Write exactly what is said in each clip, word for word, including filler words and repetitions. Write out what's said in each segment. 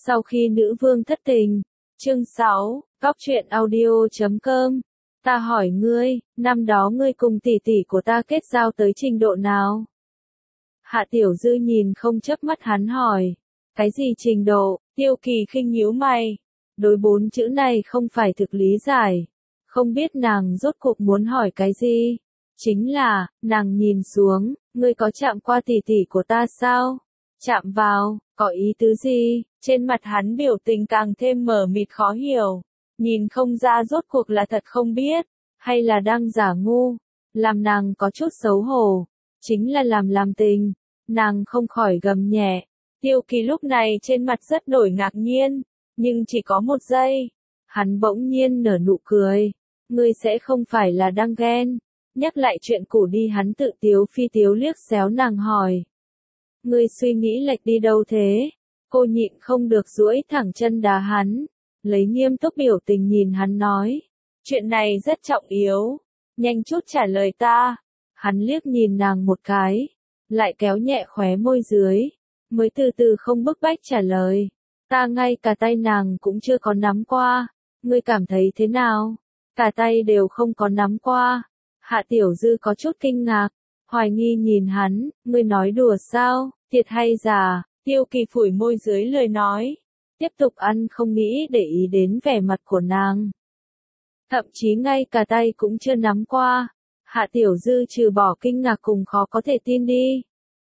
Sau khi nữ vương thất tình, chương sáu, góc truyện audio chấm com. Ta hỏi ngươi, năm đó ngươi cùng tỷ tỷ của ta kết giao tới trình độ nào? Hạ Tiểu Dư nhìn không chớp mắt hắn hỏi. Cái gì trình độ? Tiêu Kỳ khinh nhíu mày. Đối bốn chữ này không phải thực lý giải. Không biết nàng rốt cuộc muốn hỏi cái gì? Chính là, nàng nhìn xuống, ngươi có chạm qua tỷ tỷ của ta sao? Chạm vào, có ý tứ gì? Trên mặt hắn biểu tình càng thêm mờ mịt khó hiểu. Nhìn không ra rốt cuộc là thật không biết, hay là đang giả ngu. Làm nàng có chút xấu hổ. Chính là làm làm tình. Nàng không khỏi gầm nhẹ. Tiêu Kỳ lúc này trên mặt rất đổi ngạc nhiên. Nhưng chỉ có một giây. Hắn bỗng nhiên nở nụ cười. Ngươi sẽ không phải là đang ghen. Nhắc lại chuyện cũ đi, hắn tự tiếu phi tiếu liếc xéo nàng hỏi. Ngươi suy nghĩ lệch đi đâu thế? Cô nhịn không được duỗi thẳng chân đá hắn. Lấy nghiêm túc biểu tình nhìn hắn nói. Chuyện này rất trọng yếu. Nhanh chút trả lời ta. Hắn liếc nhìn nàng một cái. Lại kéo nhẹ khóe môi dưới. Mới từ từ không bức bách trả lời. Ta ngay cả tay nàng cũng chưa có nắm qua. Ngươi cảm thấy thế nào? Cả tay đều không có nắm qua. Hạ Tiểu Dư có chút kinh ngạc. Hoài nghi nhìn hắn. Ngươi nói đùa sao? Thiệt hay giả? Tiêu Kỳ phủi môi dưới lời nói. Tiếp tục ăn, không nghĩ để ý đến vẻ mặt của nàng. Thậm chí ngay cả tay cũng chưa nắm qua. Hạ Tiểu Dư trừ bỏ kinh ngạc cùng khó có thể tin đi.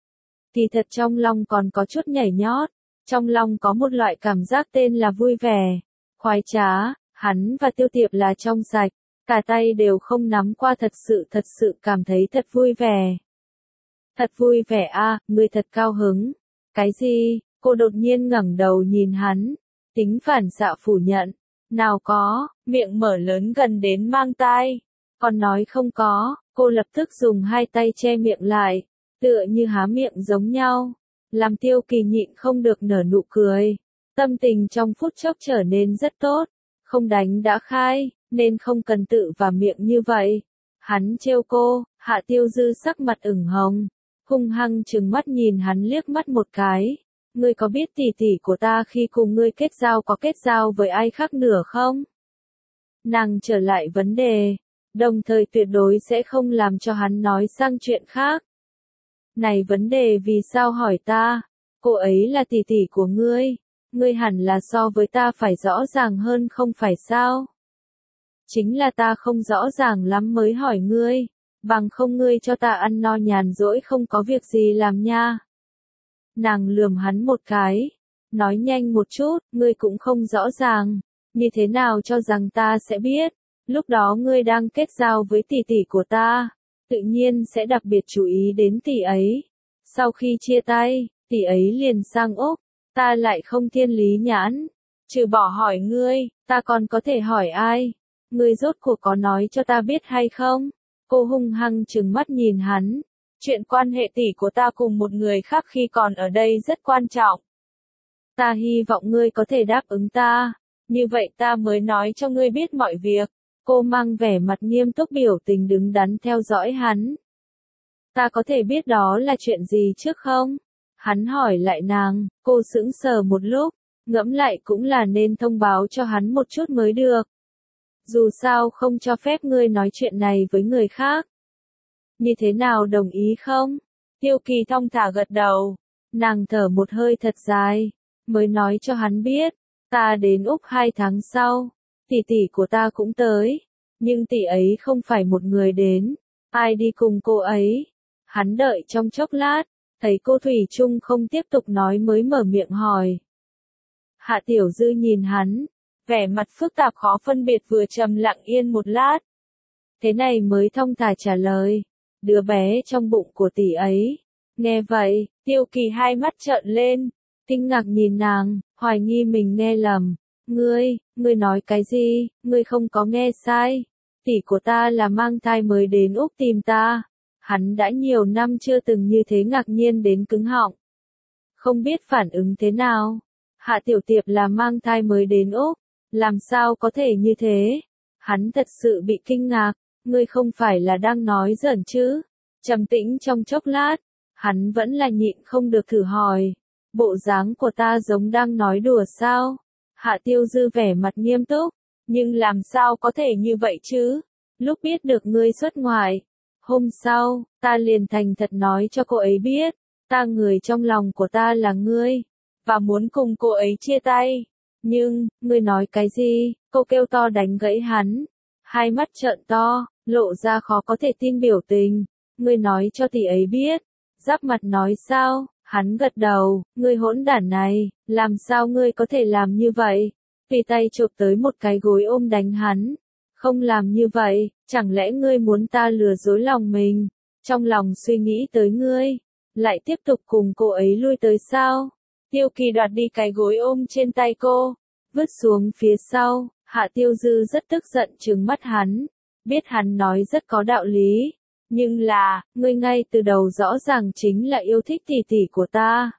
Thì thật trong lòng còn có chút nhảy nhót. Trong lòng có một loại cảm giác tên là vui vẻ. Khoái trá, hắn và Tiêu Tiệp là trong sạch. Cả tay đều không nắm qua, thật sự thật sự cảm thấy thật vui vẻ. Thật vui vẻ a, à, ngươi thật cao hứng. Cái gì? Cô đột nhiên ngẩng đầu nhìn hắn. Tính phản xạ phủ nhận. Nào có, miệng mở lớn gần đến mang tai. Còn nói không có, cô lập tức dùng hai tay che miệng lại. Tựa như há miệng giống nhau. Làm Tiêu Kỳ nhịn không được nở nụ cười. Tâm tình trong phút chốc trở nên rất tốt. Không đánh đã khai, nên không cần tự vào miệng như vậy. Hắn trêu cô. Hạ Tiêu Dư sắc mặt ửng hồng. Hung hăng trừng mắt nhìn hắn liếc mắt một cái. Ngươi có biết tỷ tỷ của ta khi cùng ngươi kết giao có kết giao với ai khác nữa không? Nàng trở lại vấn đề. Đồng thời tuyệt đối sẽ không làm cho hắn nói sang chuyện khác. Này vấn đề vì sao hỏi ta? Cô ấy là tỷ tỷ của ngươi. Ngươi hẳn là so với ta phải rõ ràng hơn không phải sao? Chính là ta không rõ ràng lắm mới hỏi ngươi. Bằng không ngươi cho ta ăn no nhàn rỗi không có việc gì làm nha. Nàng lườm hắn một cái. Nói nhanh một chút, ngươi cũng không rõ ràng. Như thế nào cho rằng ta sẽ biết. Lúc đó ngươi đang kết giao với tỷ tỷ của ta. Tự nhiên sẽ đặc biệt chú ý đến tỷ ấy. Sau khi chia tay, tỷ ấy liền sang Úc. Ta lại không thiên lý nhãn. Trừ bỏ hỏi ngươi, ta còn có thể hỏi ai? Ngươi rốt cuộc có nói cho ta biết hay không? Cô hung hăng trừng mắt nhìn hắn. Chuyện quan hệ tỷ của ta cùng một người khác khi còn ở đây rất quan trọng. Ta hy vọng ngươi có thể đáp ứng ta. Như vậy ta mới nói cho ngươi biết mọi việc. Cô mang vẻ mặt nghiêm túc biểu tình đứng đắn theo dõi hắn. Ta có thể biết đó là chuyện gì trước không? Hắn hỏi lại nàng. Cô sững sờ một lúc. Ngẫm lại cũng là nên thông báo cho hắn một chút mới được. Dù sao không cho phép ngươi nói chuyện này với người khác. Như thế nào, đồng ý không? Tiêu Kỳ thong thả gật đầu. Nàng thở một hơi thật dài. Mới nói cho hắn biết. Ta đến Úc hai tháng sau. Tỷ tỷ của ta cũng tới. Nhưng tỷ ấy không phải một người đến. Ai đi cùng cô ấy? Hắn đợi trong chốc lát. Thấy cô thủy chung không tiếp tục nói mới mở miệng hỏi. Hạ Tiểu Dư nhìn hắn. Vẻ mặt phức tạp khó phân biệt, vừa trầm lặng yên một lát. Thế này mới thong thả trả lời. Đứa bé trong bụng của tỷ ấy. Nghe vậy, Tiêu Kỳ hai mắt trợn lên. Kinh ngạc nhìn nàng, hoài nghi mình nghe lầm. Ngươi, ngươi nói cái gì? Ngươi không có nghe sai. Tỷ của ta là mang thai mới đến Úc tìm ta. Hắn đã nhiều năm chưa từng như thế, ngạc nhiên đến cứng họng. Không biết phản ứng thế nào. Hạ Tiểu Tiệp là mang thai mới đến Úc. Làm sao có thể như thế? Hắn thật sự bị kinh ngạc. Ngươi không phải là đang nói giỡn chứ? Trầm tĩnh trong chốc lát. Hắn vẫn là nhịn không được thử hỏi. Bộ dáng của ta giống đang nói đùa sao? Hạ Tiêu Dư vẻ mặt nghiêm túc, nhưng làm sao có thể như vậy chứ? Lúc biết được ngươi xuất ngoại, hôm sau, ta liền thành thật nói cho cô ấy biết, ta người trong lòng của ta là ngươi, và muốn cùng cô ấy chia tay. Nhưng, ngươi nói cái gì? Cô kêu to đánh gãy hắn, hai mắt trợn to, lộ ra khó có thể tin biểu tình. Ngươi nói cho tỷ ấy biết. Giáp mặt nói sao? Hắn gật đầu, ngươi hỗn đản này, làm sao ngươi có thể làm như vậy? Tùy tay chụp tới một cái gối ôm đánh hắn. Không làm như vậy, chẳng lẽ ngươi muốn ta lừa dối lòng mình? Trong lòng suy nghĩ tới ngươi, lại tiếp tục cùng cô ấy lui tới sao? Tiêu Kỳ đoạt đi cái gối ôm trên tay cô, vứt xuống phía sau. Hạ Tiêu Dư rất tức giận trừng mắt hắn, biết hắn nói rất có đạo lý. Nhưng là, ngươi ngay từ đầu rõ ràng chính là yêu thích tỷ tỷ của ta.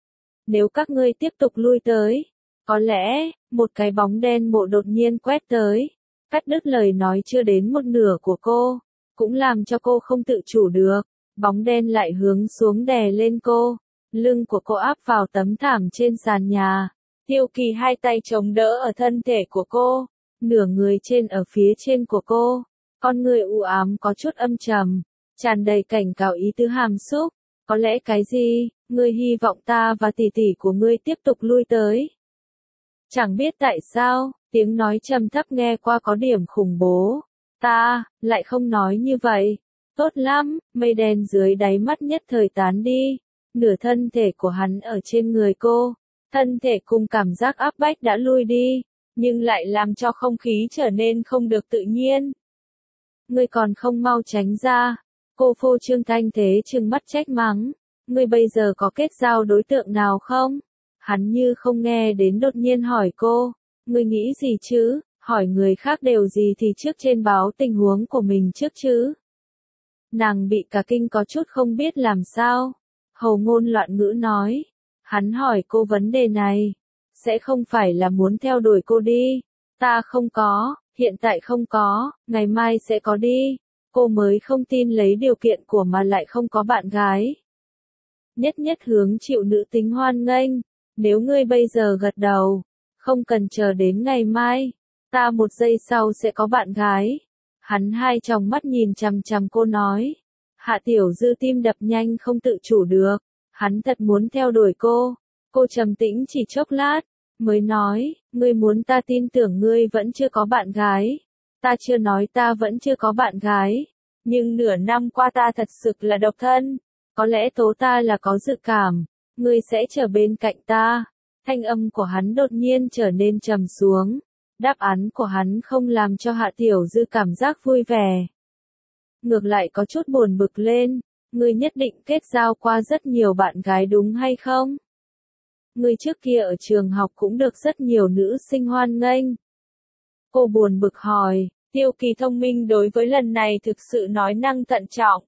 Nếu các ngươi tiếp tục lui tới, có lẽ, một cái bóng đen bộ đột nhiên quét tới, cắt đứt lời nói chưa đến một nửa của cô, cũng làm cho cô không tự chủ được. Bóng đen lại hướng xuống đè lên cô, lưng của cô áp vào tấm thảm trên sàn nhà. Tiêu Kỳ hai tay chống đỡ ở thân thể của cô, nửa người trên ở phía trên của cô. Con người u ám có chút âm trầm, tràn đầy cảnh cáo ý tứ hàm xúc. Có lẽ cái gì, ngươi hy vọng ta và tỷ tỷ của ngươi tiếp tục lui tới. Chẳng biết tại sao, tiếng nói trầm thấp nghe qua có điểm khủng bố. Ta, lại không nói như vậy. Tốt lắm, mây đen dưới đáy mắt nhất thời tán đi. Nửa thân thể của hắn ở trên người cô. Thân thể cùng cảm giác áp bách đã lui đi, nhưng lại làm cho không khí trở nên không được tự nhiên. Ngươi còn không mau tránh ra. Cô phô trương thanh thế trừng mắt trách mắng. Ngươi bây giờ có kết giao đối tượng nào không? Hắn như không nghe đến đột nhiên hỏi cô. Ngươi nghĩ gì chứ? Hỏi người khác đều gì thì trước trên báo tình huống của mình trước chứ. Nàng bị cả kinh có chút không biết làm sao. Hầu ngôn loạn ngữ nói. Hắn hỏi cô vấn đề này. Sẽ không phải là muốn theo đuổi cô đi. Ta không có, hiện tại không có, ngày mai sẽ có đi. Cô mới không tin lấy điều kiện của mà lại không có bạn gái. Nhất nhất hướng chịu nữ tính hoan nghênh. Nếu ngươi bây giờ gật đầu, không cần chờ đến ngày mai, ta một giây sau sẽ có bạn gái. Hắn hai tròng mắt nhìn chằm chằm cô nói. Hạ Tiểu Dư tim đập nhanh không tự chủ được. Hắn thật muốn theo đuổi cô. Cô trầm tĩnh chỉ chốc lát, mới nói, ngươi muốn ta tin tưởng ngươi vẫn chưa có bạn gái. Ta chưa nói ta vẫn chưa có bạn gái. Nhưng nửa năm qua ta thật sự là độc thân. Có lẽ tố ta là có dự cảm. Ngươi sẽ trở bên cạnh ta. Thanh âm của hắn đột nhiên trở nên trầm xuống. Đáp án của hắn không làm cho Hạ Tiểu Dư cảm giác vui vẻ. Ngược lại có chút buồn bực lên. Ngươi nhất định kết giao qua rất nhiều bạn gái đúng hay không? Ngươi trước kia ở trường học cũng được rất nhiều nữ sinh hoan nghênh. Cô buồn bực hỏi. Tiêu Kỳ thông minh đối với lần này thực sự nói năng thận trọng.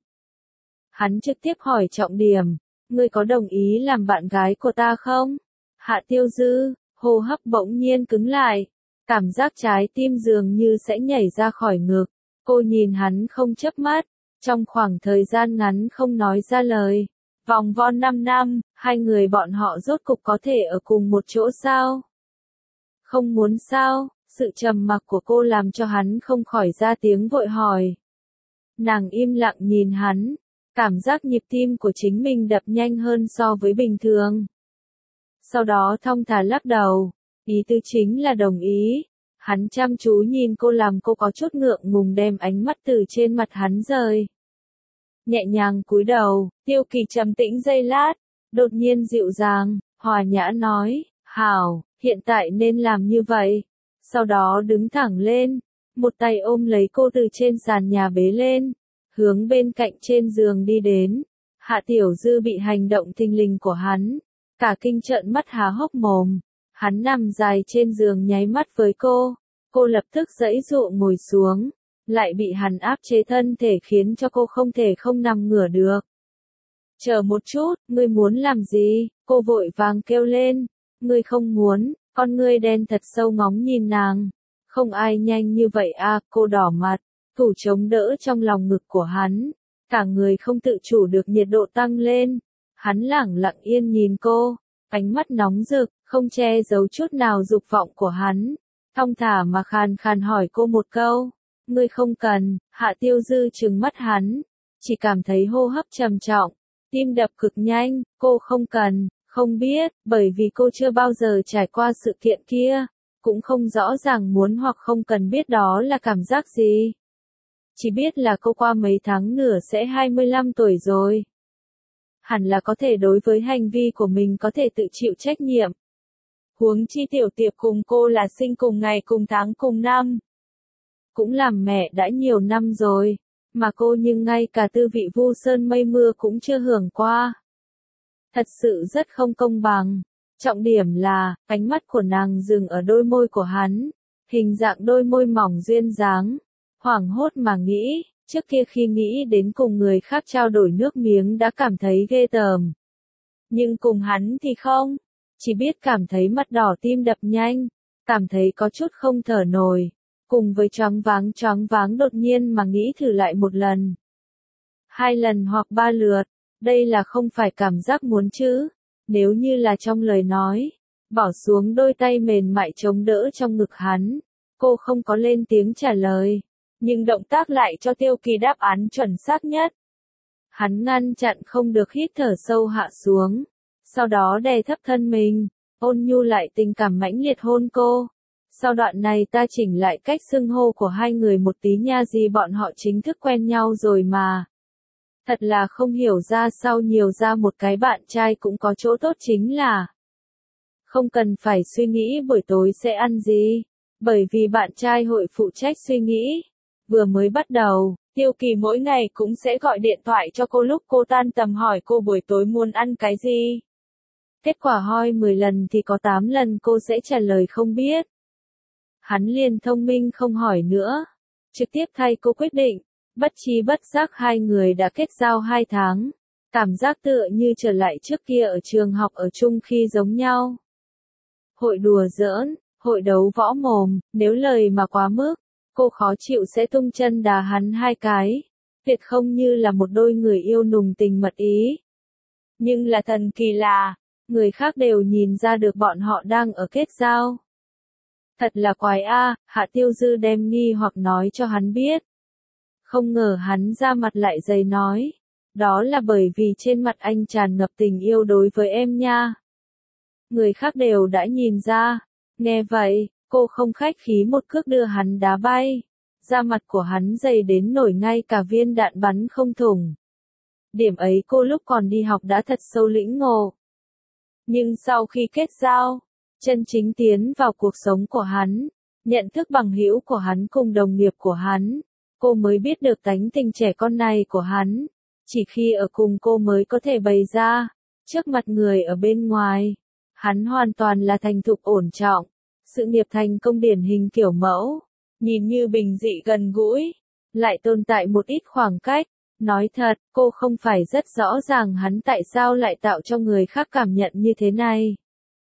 Hắn trực tiếp hỏi trọng điểm. Ngươi có đồng ý làm bạn gái của ta không? Hạ Tiêu Dư, hô hấp bỗng nhiên cứng lại. Cảm giác trái tim dường như sẽ nhảy ra khỏi ngực. Cô nhìn hắn không chớp mắt. Trong khoảng thời gian ngắn không nói ra lời. Vòng vo năm năm, hai người bọn họ rốt cục có thể ở cùng một chỗ sao? Không muốn sao? Sự trầm mặc của cô làm cho hắn không khỏi ra tiếng vội hỏi. Nàng im lặng nhìn hắn. Cảm giác nhịp tim của chính mình đập nhanh hơn so với bình thường. Sau đó thong thả lắc đầu. Ý tứ chính là đồng ý. Hắn chăm chú nhìn cô làm cô có chút ngượng ngùng đem ánh mắt từ trên mặt hắn rời. Nhẹ nhàng cúi đầu, Tiêu Kỳ trầm tĩnh giây lát, đột nhiên dịu dàng, hòa nhã nói, hảo, hiện tại nên làm như vậy. Sau đó đứng thẳng lên, một tay ôm lấy cô từ trên sàn nhà bế lên, hướng bên cạnh trên giường đi đến. Hạ Tiểu Dư bị hành động thình lình của hắn, cả kinh trợn mắt há hốc mồm. Hắn nằm dài trên giường nháy mắt với cô, cô lập tức giãy giụa ngồi xuống, lại bị hắn áp chế thân thể khiến cho cô không thể không nằm ngửa được. Chờ một chút, ngươi muốn làm gì? Cô vội vàng kêu lên. Ngươi không muốn, con ngươi đen thật sâu ngóng nhìn nàng. Không ai nhanh như vậy à, cô đỏ mặt, thủ chống đỡ trong lòng ngực của hắn. Cả người không tự chủ được nhiệt độ tăng lên. Hắn lẳng lặng yên nhìn cô, ánh mắt nóng rực, không che giấu chút nào dục vọng của hắn. Thong thả mà khàn khàn hỏi cô một câu. Ngươi không cần, Hạ Tiêu Dư trừng mắt hắn, chỉ cảm thấy hô hấp trầm trọng, tim đập cực nhanh, cô không cần, không biết, bởi vì cô chưa bao giờ trải qua sự kiện kia, cũng không rõ ràng muốn hoặc không cần biết đó là cảm giác gì. Chỉ biết là cô qua mấy tháng nữa sẽ hai mươi lăm tuổi rồi. Hẳn là có thể đối với hành vi của mình có thể tự chịu trách nhiệm. Huống chi Tiểu Tiệp cùng cô là sinh cùng ngày cùng tháng cùng năm. Cũng làm mẹ đã nhiều năm rồi, mà cô nhưng ngay cả tư vị vu sơn mây mưa cũng chưa hưởng qua. Thật sự rất không công bằng. Trọng điểm là, ánh mắt của nàng dừng ở đôi môi của hắn, hình dạng đôi môi mỏng duyên dáng. Hoảng hốt mà nghĩ, trước kia khi nghĩ đến cùng người khác trao đổi nước miếng đã cảm thấy ghê tởm. Nhưng cùng hắn thì không, chỉ biết cảm thấy mặt đỏ tim đập nhanh, cảm thấy có chút không thở nổi, cùng với choáng váng choáng váng đột nhiên mà nghĩ thử lại một lần. Hai lần hoặc ba lượt, đây là không phải cảm giác muốn chứ, nếu như là trong lời nói, bỏ xuống đôi tay mềm mại chống đỡ trong ngực hắn, cô không có lên tiếng trả lời. Nhưng động tác lại cho Tiêu Kỳ đáp án chuẩn xác nhất. Hắn ngăn chặn không được hít thở sâu hạ xuống, sau đó đè thấp thân mình, ôn nhu lại tình cảm mãnh liệt hôn cô. Sau đoạn này ta chỉnh lại cách xưng hô của hai người một tí nha, gì bọn họ chính thức quen nhau rồi mà. Thật là không hiểu ra sao nhiều ra một cái bạn trai cũng có chỗ tốt chính là không cần phải suy nghĩ buổi tối sẽ ăn gì, bởi vì bạn trai hội phụ trách suy nghĩ. Vừa mới bắt đầu, Tiêu Kỳ mỗi ngày cũng sẽ gọi điện thoại cho cô lúc cô tan tầm hỏi cô buổi tối muốn ăn cái gì. Kết quả hỏi mười lần thì có tám lần cô sẽ trả lời không biết. Hắn liền thông minh không hỏi nữa, trực tiếp thay cô quyết định, bất chi bất giác hai người đã kết giao hai tháng. Cảm giác tựa như trở lại trước kia ở trường học ở chung khi giống nhau. Hội đùa giỡn, hội đấu võ mồm, nếu lời mà quá mức, cô khó chịu sẽ tung chân đá hắn hai cái, tuyệt không như là một đôi người yêu nùng tình mật ý. Nhưng là thần kỳ là, người khác đều nhìn ra được bọn họ đang ở kết giao. Thật là quái a, Hạ Tiêu Dư đem nghi hoặc nói cho hắn biết. Không ngờ hắn ra mặt lại dày nói, đó là bởi vì trên mặt anh tràn ngập tình yêu đối với em nha. Người khác đều đã nhìn ra, nghe vậy. Cô không khách khí một cước đưa hắn đá bay, da mặt của hắn dày đến nổi ngay cả viên đạn bắn không thủng. Điểm ấy cô lúc còn đi học đã thật sâu lĩnh ngộ. Nhưng sau khi kết giao, chân chính tiến vào cuộc sống của hắn, nhận thức bằng hữu của hắn cùng đồng nghiệp của hắn, cô mới biết được tánh tình trẻ con này của hắn. Chỉ khi ở cùng cô mới có thể bày ra, trước mặt người ở bên ngoài, hắn hoàn toàn là thành thục ổn trọng. Sự nghiệp thành công điển hình kiểu mẫu, nhìn như bình dị gần gũi, lại tồn tại một ít khoảng cách. Nói thật, cô không phải rất rõ ràng hắn tại sao lại tạo cho người khác cảm nhận như thế này.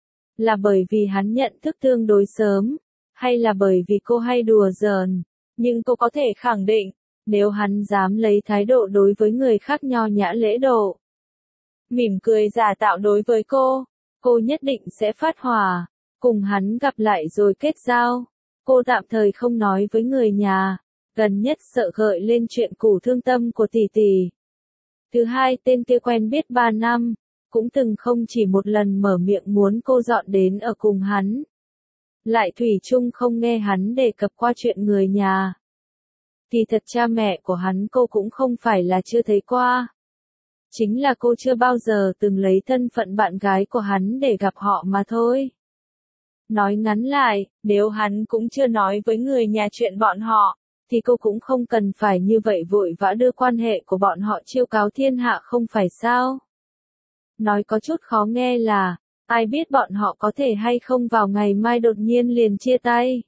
Là bởi vì hắn nhận thức tương đối sớm, hay là bởi vì cô hay đùa giỡn, nhưng cô có thể khẳng định, nếu hắn dám lấy thái độ đối với người khác nho nhã lễ độ, mỉm cười giả tạo đối với cô, cô nhất định sẽ phát hỏa. Cùng hắn gặp lại rồi kết giao, cô tạm thời không nói với người nhà, gần nhất sợ gợi lên chuyện cũ thương tâm của tỷ tỷ. Thứ hai, tên kia quen biết ba năm, cũng từng không chỉ một lần mở miệng muốn cô dọn đến ở cùng hắn. Lại thủy chung không nghe hắn đề cập qua chuyện người nhà. Thì thật cha mẹ của hắn cô cũng không phải là chưa thấy qua. Chính là cô chưa bao giờ từng lấy thân phận bạn gái của hắn để gặp họ mà thôi. Nói ngắn lại, nếu hắn cũng chưa nói với người nhà chuyện bọn họ, thì cô cũng không cần phải như vậy vội vã đưa quan hệ của bọn họ chiêu cáo thiên hạ không phải sao? Nói có chút khó nghe là, ai biết bọn họ có thể hay không vào ngày mai đột nhiên liền chia tay.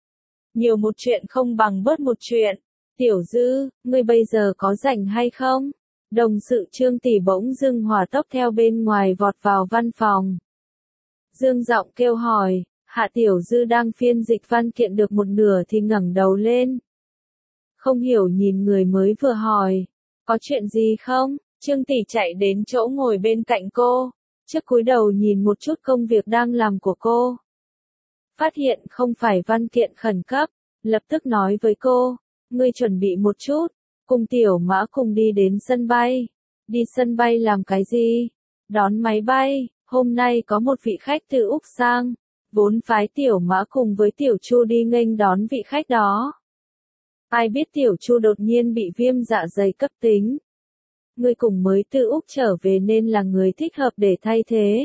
Nhiều một chuyện không bằng bớt một chuyện. Tiểu Dư, ngươi bây giờ có rảnh hay không? Đồng sự Trương Tỷ bỗng dưng hỏa tốc theo bên ngoài vọt vào văn phòng. Dương giọng kêu hỏi. Hạ Tiểu Dư đang phiên dịch văn kiện được một nửa thì ngẩng đầu lên. Không hiểu nhìn người mới vừa hỏi. Có chuyện gì không? Trương Tỷ chạy đến chỗ ngồi bên cạnh cô. Trước cúi đầu nhìn một chút công việc đang làm của cô. Phát hiện không phải văn kiện khẩn cấp, lập tức nói với cô, ngươi chuẩn bị một chút, cùng Tiểu Mã cùng đi đến sân bay. Đi sân bay làm cái gì? Đón máy bay, hôm nay có một vị khách từ Úc sang, vốn phái Tiểu Mã cùng với Tiểu Chu đi nghênh đón vị khách đó. Ai biết Tiểu Chu đột nhiên bị viêm dạ dày cấp tính. Ngươi cùng mới từ Úc trở về nên là người thích hợp để thay thế.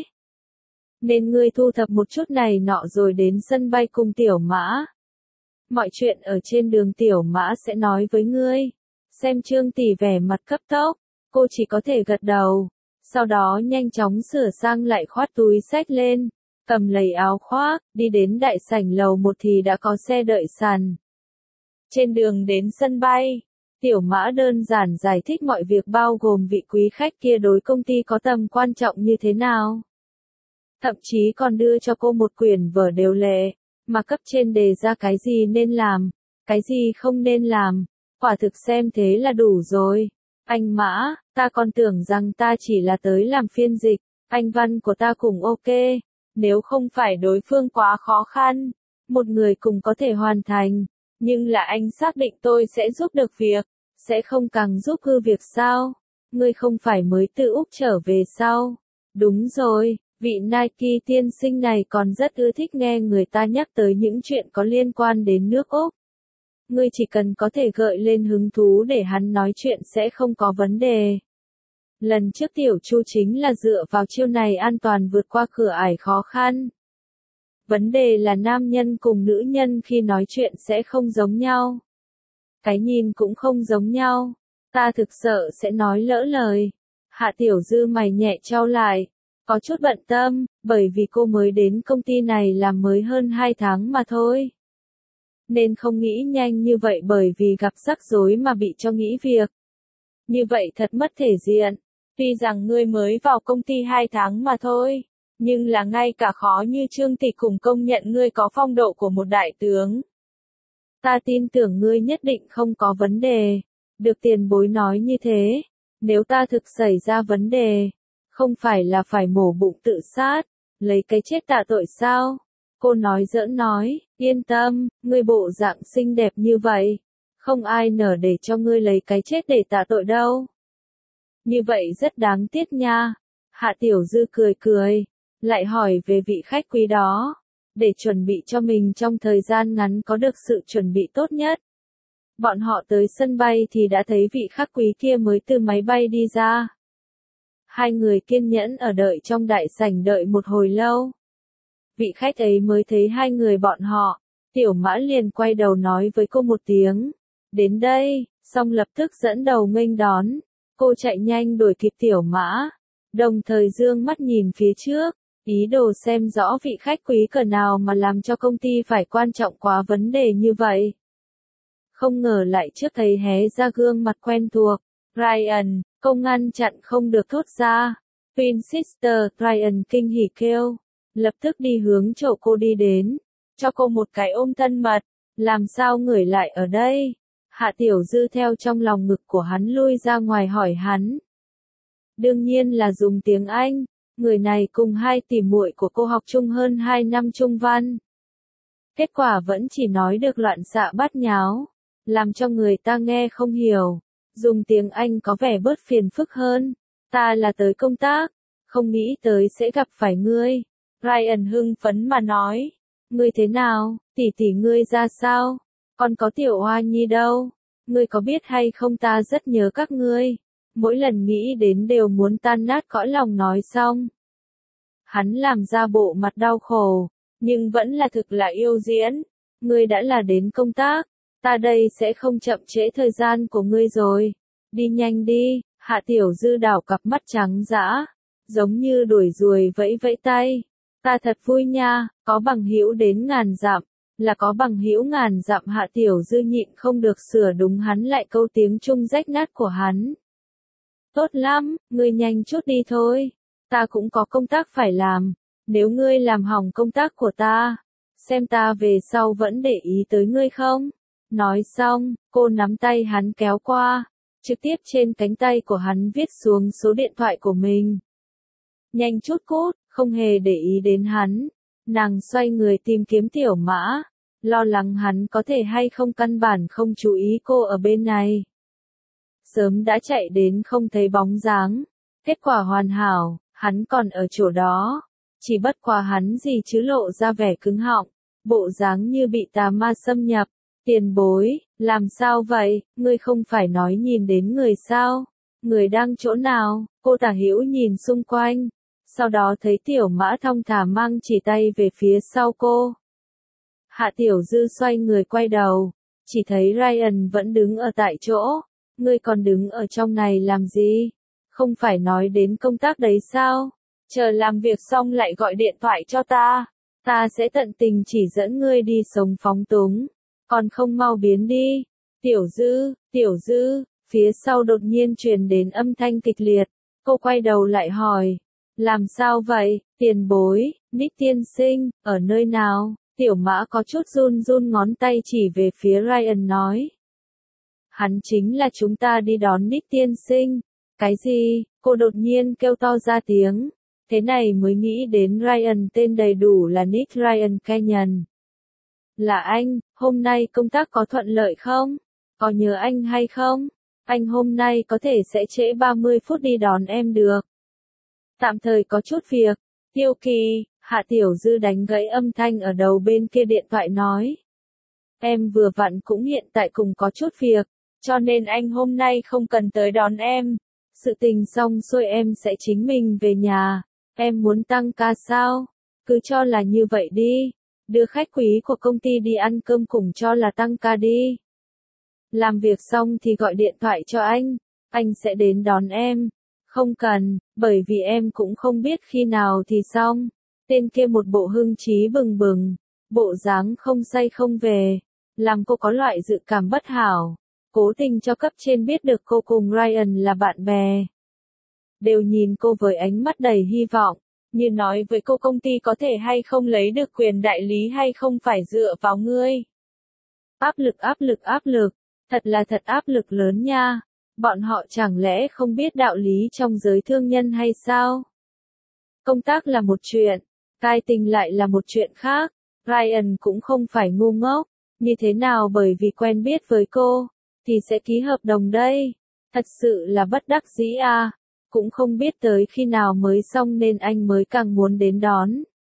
Nên ngươi thu thập một chút này nọ rồi đến sân bay cùng Tiểu Mã. Mọi chuyện ở trên đường Tiểu Mã sẽ nói với ngươi. Xem Trương Tỷ vẻ mặt cấp tốc, cô chỉ có thể gật đầu. Sau đó nhanh chóng sửa sang lại khoát túi xách lên, cầm lấy áo khoác, đi đến đại sảnh lầu một thì đã có xe đợi sẵn. Trên đường đến sân bay, Tiểu Mã đơn giản giải thích mọi việc bao gồm vị quý khách kia đối công ty có tầm quan trọng như thế nào. Thậm chí còn đưa cho cô một quyển vở điều lệ, mà cấp trên đề ra cái gì nên làm, cái gì không nên làm. Quả thực xem thế là đủ rồi. Anh Mã, ta còn tưởng rằng ta chỉ là tới làm phiên dịch, anh văn của ta cũng ok, nếu không phải đối phương quá khó khăn, một người cùng có thể hoàn thành, nhưng là anh xác định tôi sẽ giúp được việc, sẽ không càng giúp hư việc sao? Ngươi không phải mới từ Úc trở về sao? Đúng rồi, vị Nike tiên sinh này còn rất ưa thích nghe người ta nhắc tới những chuyện có liên quan đến nước Úc. Ngươi chỉ cần có thể gợi lên hứng thú để hắn nói chuyện sẽ không có vấn đề. Lần trước Tiểu Chu chính là dựa vào chiêu này an toàn vượt qua cửa ải khó khăn. Vấn đề là nam nhân cùng nữ nhân khi nói chuyện sẽ không giống nhau. Cái nhìn cũng không giống nhau. Ta thực sợ sẽ nói lỡ lời. Hạ Tiểu Dư mày nhẹ trao lại. Có chút bận tâm, bởi vì cô mới đến công ty này làm mới hơn hai tháng mà thôi. Nên không nghĩ nhanh như vậy bởi vì gặp rắc rối mà bị cho nghỉ việc. Như vậy thật mất thể diện. Tuy rằng ngươi mới vào công ty hai tháng mà thôi, nhưng là ngay cả khó như Trương Tỷ cùng công nhận ngươi có phong độ của một đại tướng. Ta tin tưởng ngươi nhất định không có vấn đề. Được tiền bối nói như thế, nếu ta thực xảy ra vấn đề, không phải là phải mổ bụng tự sát, lấy cái chết tạ tội sao? Cô nói giỡn nói, yên tâm, ngươi bộ dạng xinh đẹp như vậy, không ai nỡ để cho ngươi lấy cái chết để tạ tội đâu. Như vậy rất đáng tiếc nha. Hạ Tiểu Dư cười cười, lại hỏi về vị khách quý đó, để chuẩn bị cho mình trong thời gian ngắn có được sự chuẩn bị tốt nhất. Bọn họ tới sân bay thì đã thấy vị khách quý kia mới từ máy bay đi ra. Hai người kiên nhẫn ở đợi trong đại sảnh đợi một hồi lâu. Vị khách ấy mới thấy hai người bọn họ, Tiểu Mã liền quay đầu nói với cô một tiếng. Đến đây, xong lập tức dẫn đầu nghênh đón. Cô chạy nhanh đuổi kịp Tiểu Mã, đồng thời dương mắt nhìn phía trước, ý đồ xem rõ vị khách quý cỡ nào mà làm cho công ty phải quan trọng quá vấn đề như vậy. Không ngờ lại trước thấy hé ra gương mặt quen thuộc, Ryan, cô ngăn chặn không được thốt ra. Twin Sister, Ryan kinh hỉ kêu, lập tức đi hướng chỗ cô đi đến, cho cô một cái ôm thân mật, làm sao người lại ở đây? Hạ Tiểu Dư theo trong lòng ngực của hắn lui ra ngoài hỏi hắn. Đương nhiên là dùng tiếng Anh, người này cùng hai tỷ muội của cô học chung hơn hai năm trung văn. Kết quả vẫn chỉ nói được loạn xạ bát nháo, làm cho người ta nghe không hiểu, dùng tiếng Anh có vẻ bớt phiền phức hơn. Ta là tới công tác, không nghĩ tới sẽ gặp phải ngươi. Ryan hưng phấn mà nói, ngươi thế nào, tỷ tỷ ngươi ra sao? Còn có Tiểu Hoa Nhi đâu? Ngươi có biết hay không ta rất nhớ các ngươi. Mỗi lần nghĩ đến đều muốn tan nát cõi lòng nói xong. Hắn làm ra bộ mặt đau khổ, nhưng vẫn là thực là yêu diễn. Ngươi đã là đến công tác, ta đây sẽ không chậm trễ thời gian của ngươi rồi. Đi nhanh đi. Hạ Tiểu Dư đảo cặp mắt trắng dã, giống như đuổi ruồi vẫy vẫy tay. Ta thật vui nha, có bằng hữu đến ngàn dặm. Là có bằng hữu ngàn dặm. Hạ Tiểu Dư nhịn không được sửa đúng hắn lại câu tiếng Trung rách nát của hắn. Tốt lắm, ngươi nhanh chút đi thôi. Ta cũng có công tác phải làm. Nếu ngươi làm hỏng công tác của ta, xem ta về sau vẫn để ý tới ngươi không? Nói xong, cô nắm tay hắn kéo qua, trực tiếp trên cánh tay của hắn viết xuống số điện thoại của mình. nhanh chút cút, không hề để ý đến hắn. Nàng xoay người tìm kiếm Tiểu Mã, lo lắng hắn có thể hay không căn bản không chú ý cô ở bên này. Sớm đã chạy đến không thấy bóng dáng, kết quả hoàn hảo, hắn còn ở chỗ đó, chỉ bất quá hắn gì chứ lộ ra vẻ cứng họng, bộ dáng như bị tà ma xâm nhập. Tiền bối, làm sao vậy, ngươi không phải nói nhìn đến người sao? Người đang chỗ nào? Cô Tả Hữu nhìn xung quanh, sau đó thấy Tiểu Mã thong thả mang chỉ tay về phía sau cô. Hạ Tiểu Dư xoay người quay đầu, chỉ thấy Ryan vẫn đứng ở tại chỗ. Ngươi còn đứng ở trong này làm gì? Không phải nói đến công tác đấy sao? Chờ làm việc xong lại gọi điện thoại cho ta. Ta sẽ tận tình chỉ dẫn ngươi đi sống phóng túng. Còn không mau biến đi. Tiểu Dư, Tiểu Dư, phía sau đột nhiên truyền đến âm thanh kịch liệt. Cô quay đầu lại hỏi. Làm sao vậy, tiền bối, Nick tiên sinh, ở nơi nào? Tiểu Mã có chút run run ngón tay chỉ về phía Ryan nói. Hắn chính là chúng ta đi đón Nick tiên sinh. Cái gì? Cô đột nhiên kêu to ra tiếng. Thế này mới nghĩ đến Ryan tên đầy đủ là Nick Ryan Kenyon. Là anh, hôm nay công tác có thuận lợi không? Có nhớ anh hay không? Anh hôm nay có thể sẽ trễ ba mươi phút đi đón em được. Tạm thời có chút việc. Tiêu Kỳ, Hạ Tiểu Dư đánh gãy âm thanh ở đầu bên kia điện thoại nói. Em vừa vặn cũng hiện tại cùng có chút việc, cho nên anh hôm nay không cần tới đón em. Sự tình xong xuôi em sẽ chính mình về nhà. Em muốn tăng ca sao? Cứ cho là như vậy đi. Đưa khách quý của công ty đi ăn cơm cùng cho là tăng ca đi. Làm việc xong thì gọi điện thoại cho anh. Anh sẽ đến đón em. Không cần, bởi vì em cũng không biết khi nào thì xong. Tên kia một bộ hưng trí bừng bừng. Bộ dáng không say không về. Làm cô có loại dự cảm bất hảo. Cố tình cho cấp trên biết được cô cùng Ryan là bạn bè. Đều nhìn cô với ánh mắt đầy hy vọng, như nói với cô công ty có thể hay không lấy được quyền đại lý hay không phải dựa vào ngươi. Áp lực áp lực áp lực, thật là thật áp lực lớn nha. Bọn họ chẳng lẽ không biết đạo lý trong giới thương nhân hay sao? Công tác là một chuyện, cai tình lại là một chuyện khác. Ryan cũng không phải ngu ngốc, như thế nào bởi vì quen biết với cô, thì sẽ ký hợp đồng đây. Thật sự là bất đắc dĩ à. Cũng không biết tới khi nào mới xong nên anh mới càng muốn đến đón.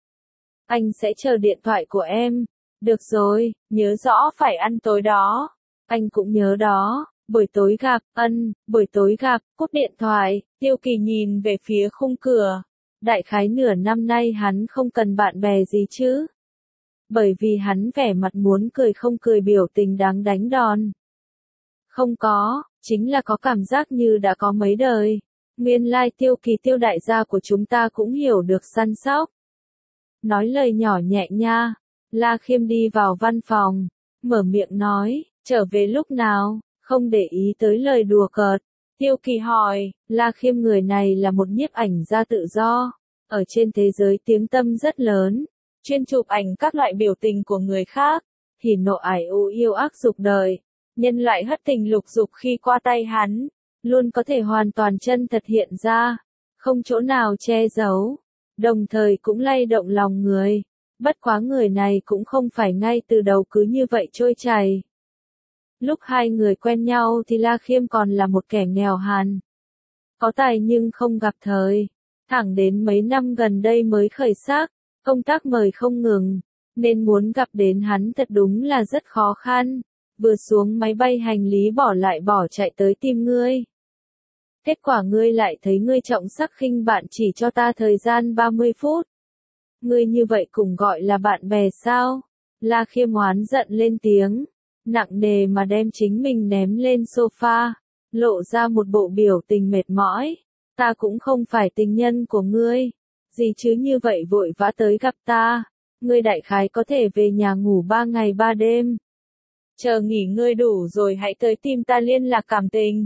Anh sẽ chờ điện thoại của em. Được rồi, nhớ rõ phải ăn tối đó. Anh cũng nhớ đó, buổi tối gặp, ân, buổi tối gặp, cúp điện thoại, Tiêu Kỳ nhìn về phía khung cửa. Đại khái nửa năm nay hắn không cần bạn bè gì chứ. Bởi vì hắn vẻ mặt muốn cười không cười biểu tình đáng đánh đòn. Không có, chính là có cảm giác như đã có mấy đời. Nguyên lai Tiêu Kỳ Tiêu đại gia của chúng ta cũng hiểu được săn sóc. Nói lời nhỏ nhẹ nha. La Khiêm đi vào văn phòng, mở miệng nói, trở về lúc nào, không để ý tới lời đùa cợt. Tiêu Kỳ hỏi, La Khiêm người này là một nhiếp ảnh gia tự do, ở trên thế giới tiếng tăm rất lớn, chuyên chụp ảnh các loại biểu tình của người khác, thì nộ ải u yêu ác dục đời, nhân loại hất tình lục dục khi qua tay hắn, luôn có thể hoàn toàn chân thật hiện ra, không chỗ nào che giấu, đồng thời cũng lay động lòng người. Bất quá người này cũng không phải ngay từ đầu cứ như vậy trôi chảy. Lúc hai người quen nhau thì La Khiêm còn là một kẻ nghèo hàn. Có tài nhưng không gặp thời. Thẳng đến mấy năm gần đây mới khởi sắc, công tác mời không ngừng, nên muốn gặp đến hắn thật đúng là rất khó khăn. Vừa xuống máy bay hành lý bỏ lại bỏ chạy tới tìm ngươi. Kết quả ngươi lại thấy ngươi trọng sắc khinh bạn chỉ cho ta thời gian ba mươi phút. Ngươi như vậy cũng gọi là bạn bè sao? La Khiêm oán giận lên tiếng, nặng nề mà đem chính mình ném lên sofa, lộ ra một bộ biểu tình mệt mỏi. Ta cũng không phải tình nhân của ngươi, gì chứ như vậy vội vã tới gặp ta. Ngươi đại khái có thể về nhà ngủ ba ngày ba đêm. Chờ nghỉ ngơi đủ rồi hãy tới tìm ta liên lạc cảm tình.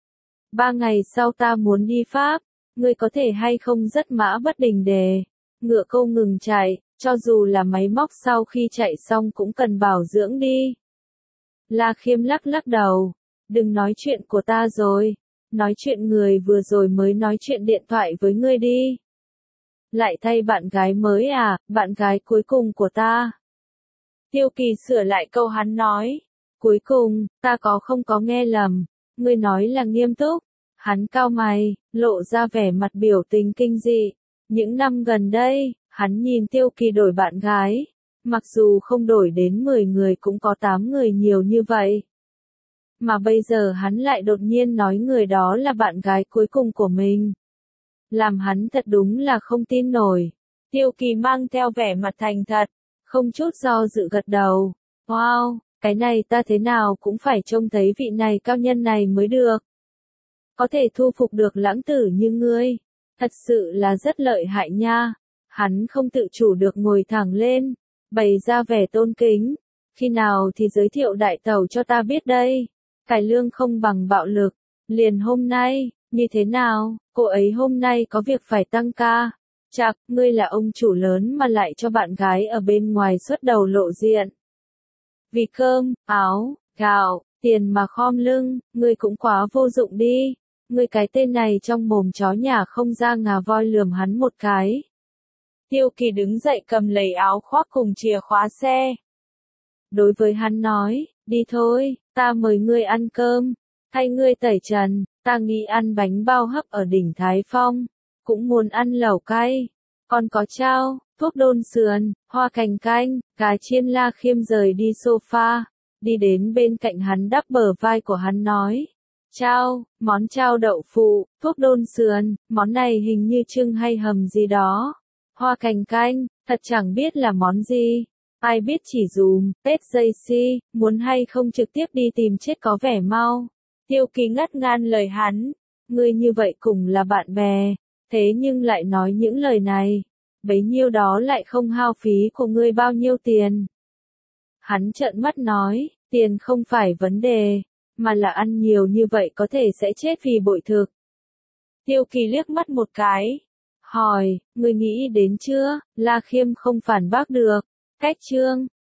Ba ngày sau ta muốn đi Pháp, ngươi có thể hay không rất mã bất đình đề. Ngựa câu ngừng chạy, cho dù là máy móc sau khi chạy xong cũng cần bảo dưỡng đi. La Khiêm lắc lắc đầu, đừng nói chuyện của ta rồi, nói chuyện người vừa rồi mới nói chuyện điện thoại với ngươi đi. Lại thay bạn gái mới à, bạn gái cuối cùng của ta. Tiêu Kỳ sửa lại câu hắn nói. Cuối cùng, ta có không có nghe lầm, ngươi nói là nghiêm túc. Hắn cau mày, lộ ra vẻ mặt biểu tình kinh dị. Những năm gần đây, hắn nhìn Tiêu Kỳ đổi bạn gái. Mặc dù không đổi đến mười người cũng có tám người nhiều như vậy. Mà bây giờ hắn lại đột nhiên nói người đó là bạn gái cuối cùng của mình. Làm hắn thật đúng là không tin nổi. Tiêu Kỳ mang theo vẻ mặt thành thật, không chút do dự gật đầu. Wow, cái này ta thế nào cũng phải trông thấy vị này cao nhân này mới được. Có thể thu phục được lãng tử như ngươi, thật sự là rất lợi hại nha. Hắn không tự chủ được ngồi thẳng lên, bày ra vẻ tôn kính. Khi nào thì giới thiệu đại tẩu cho ta biết đây. Cải lương không bằng bạo lực, liền hôm nay, như thế nào, cô ấy hôm nay có việc phải tăng ca. Chạc, ngươi là ông chủ lớn mà lại cho bạn gái ở bên ngoài xuất đầu lộ diện. Vì cơm, áo, gạo, tiền mà khom lưng, ngươi cũng quá vô dụng đi. Ngươi cái tên này trong mồm chó nhà không ra ngà voi lườm hắn một cái. Tiêu Kỳ đứng dậy cầm lấy áo khoác cùng chìa khóa xe. Đối với hắn nói, đi thôi, ta mời ngươi ăn cơm, thay ngươi tẩy trần, ta nghĩ ăn bánh bao hấp ở đỉnh Thái Phong, cũng muốn ăn lẩu cay, còn có chao, thuốc đôn sườn, hoa cành canh, cá chiên. La Khiêm rời đi sofa, đi đến bên cạnh hắn đắp bờ vai của hắn nói. Chao, món chao đậu phụ, thuốc đôn sườn, món này hình như trưng hay hầm gì đó. Hoa cành canh, thật chẳng biết là món gì. Ai biết chỉ dùm, Tết dây si, muốn hay không trực tiếp đi tìm chết có vẻ mau. Tiêu Kỳ ngắt ngang lời hắn. Ngươi như vậy cùng là bạn bè, thế nhưng lại nói những lời này. Bấy nhiêu đó lại không hao phí của ngươi bao nhiêu tiền. Hắn trợn mắt nói, tiền không phải vấn đề, mà là ăn nhiều như vậy có thể sẽ chết vì bội thực. Tiêu Kỳ liếc mắt một cái, hỏi, ngươi nghĩ đến chưa? La Khiêm không phản bác được. Cách chương